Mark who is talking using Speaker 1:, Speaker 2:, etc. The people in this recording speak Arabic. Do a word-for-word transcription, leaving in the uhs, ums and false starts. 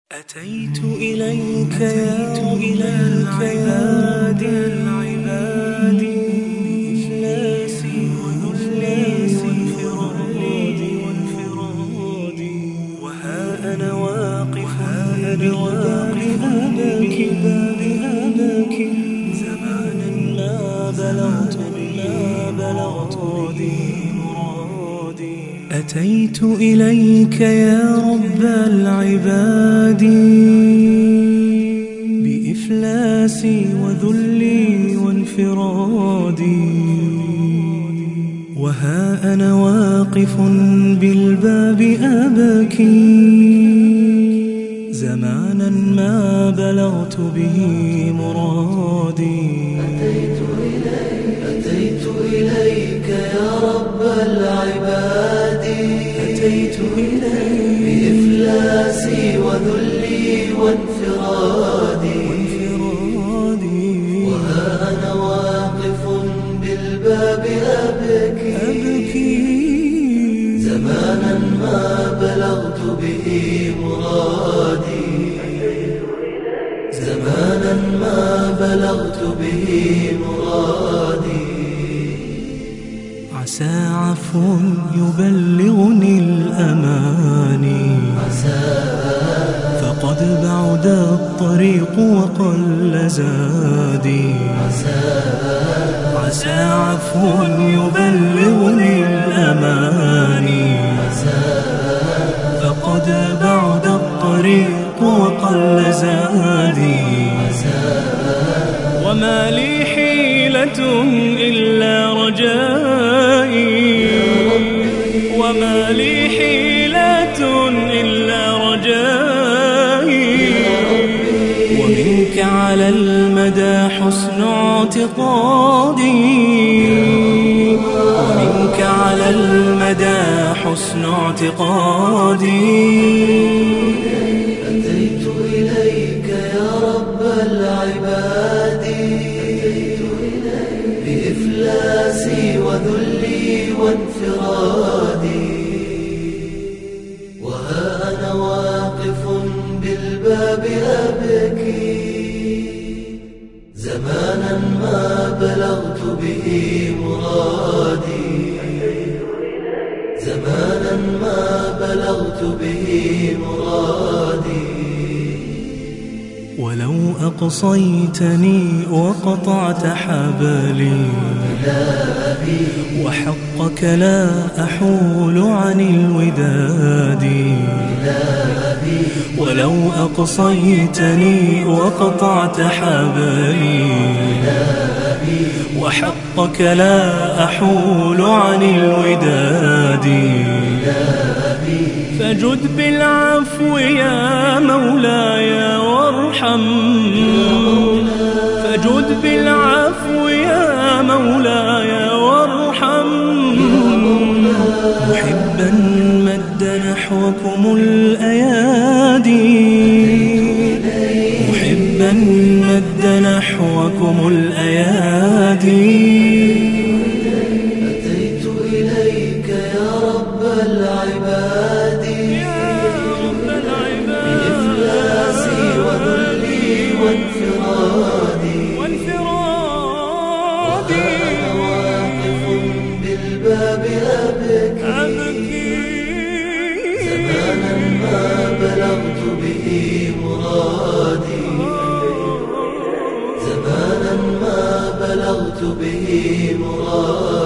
Speaker 1: أتيت إليك يا إليك يا العباد بإفلاسي وذلي وانفرادي وها أنا واقف بباب أباك زمانا ما بلغت ما بلغت به مرادي. أتيت إليك يا رب العباد بإفلاسي وذلي وانفرادي وها أنا واقف بالباب أبكي زمانا ما بلغت به مرادي.
Speaker 2: أتيت إليك أتيت إليك يا رب العباد
Speaker 1: أتيت إليك
Speaker 2: بإفلاسي وذلي وانفرادي وها أنا واقف بالباب أبكي
Speaker 1: أبكي
Speaker 2: زمانا ما بلغت به مرادي زمانا ما بلغت به مرادي.
Speaker 1: عسى عفو يبلغني الأماني فقد بعد الطريق وقل زادي. عسى عفو يبلغني الأماني فقد بعد الطريق وقل زادي. وما لي حيلة إلا رجائي وما لي حيلة إلا رجائي ومنك على المدى حسن اعتقادي ومنك على المدى حسن اعتقادي.
Speaker 2: أتيت إليك يا رب العباد بإفلاسي وذلي وانفرادي وها أنا واقف بالباب أبكي زمانا ما بلغت به مرادي زمانا ما بلغت به مرادي.
Speaker 1: ولو أقصيتني وقطعت حبلي وحقك لا أحول عن الوداد. ولو أقصيتني وقطعت حبلي وحقك لا أحول عن الوداد. فجد بالعفو يا مولاي وارحم فجد بالعفو يا مولاي وارحم محبا مد نحوكم الأيادي محبا مد نحوكم الأيادي.
Speaker 2: أتيت إليك يا رب العباد بإفلاسي وذلي وانفرادي وأنا واقف بالباب أبكي زمانا ما بلغت به مرادي زمانا ما بلغت به مرادي.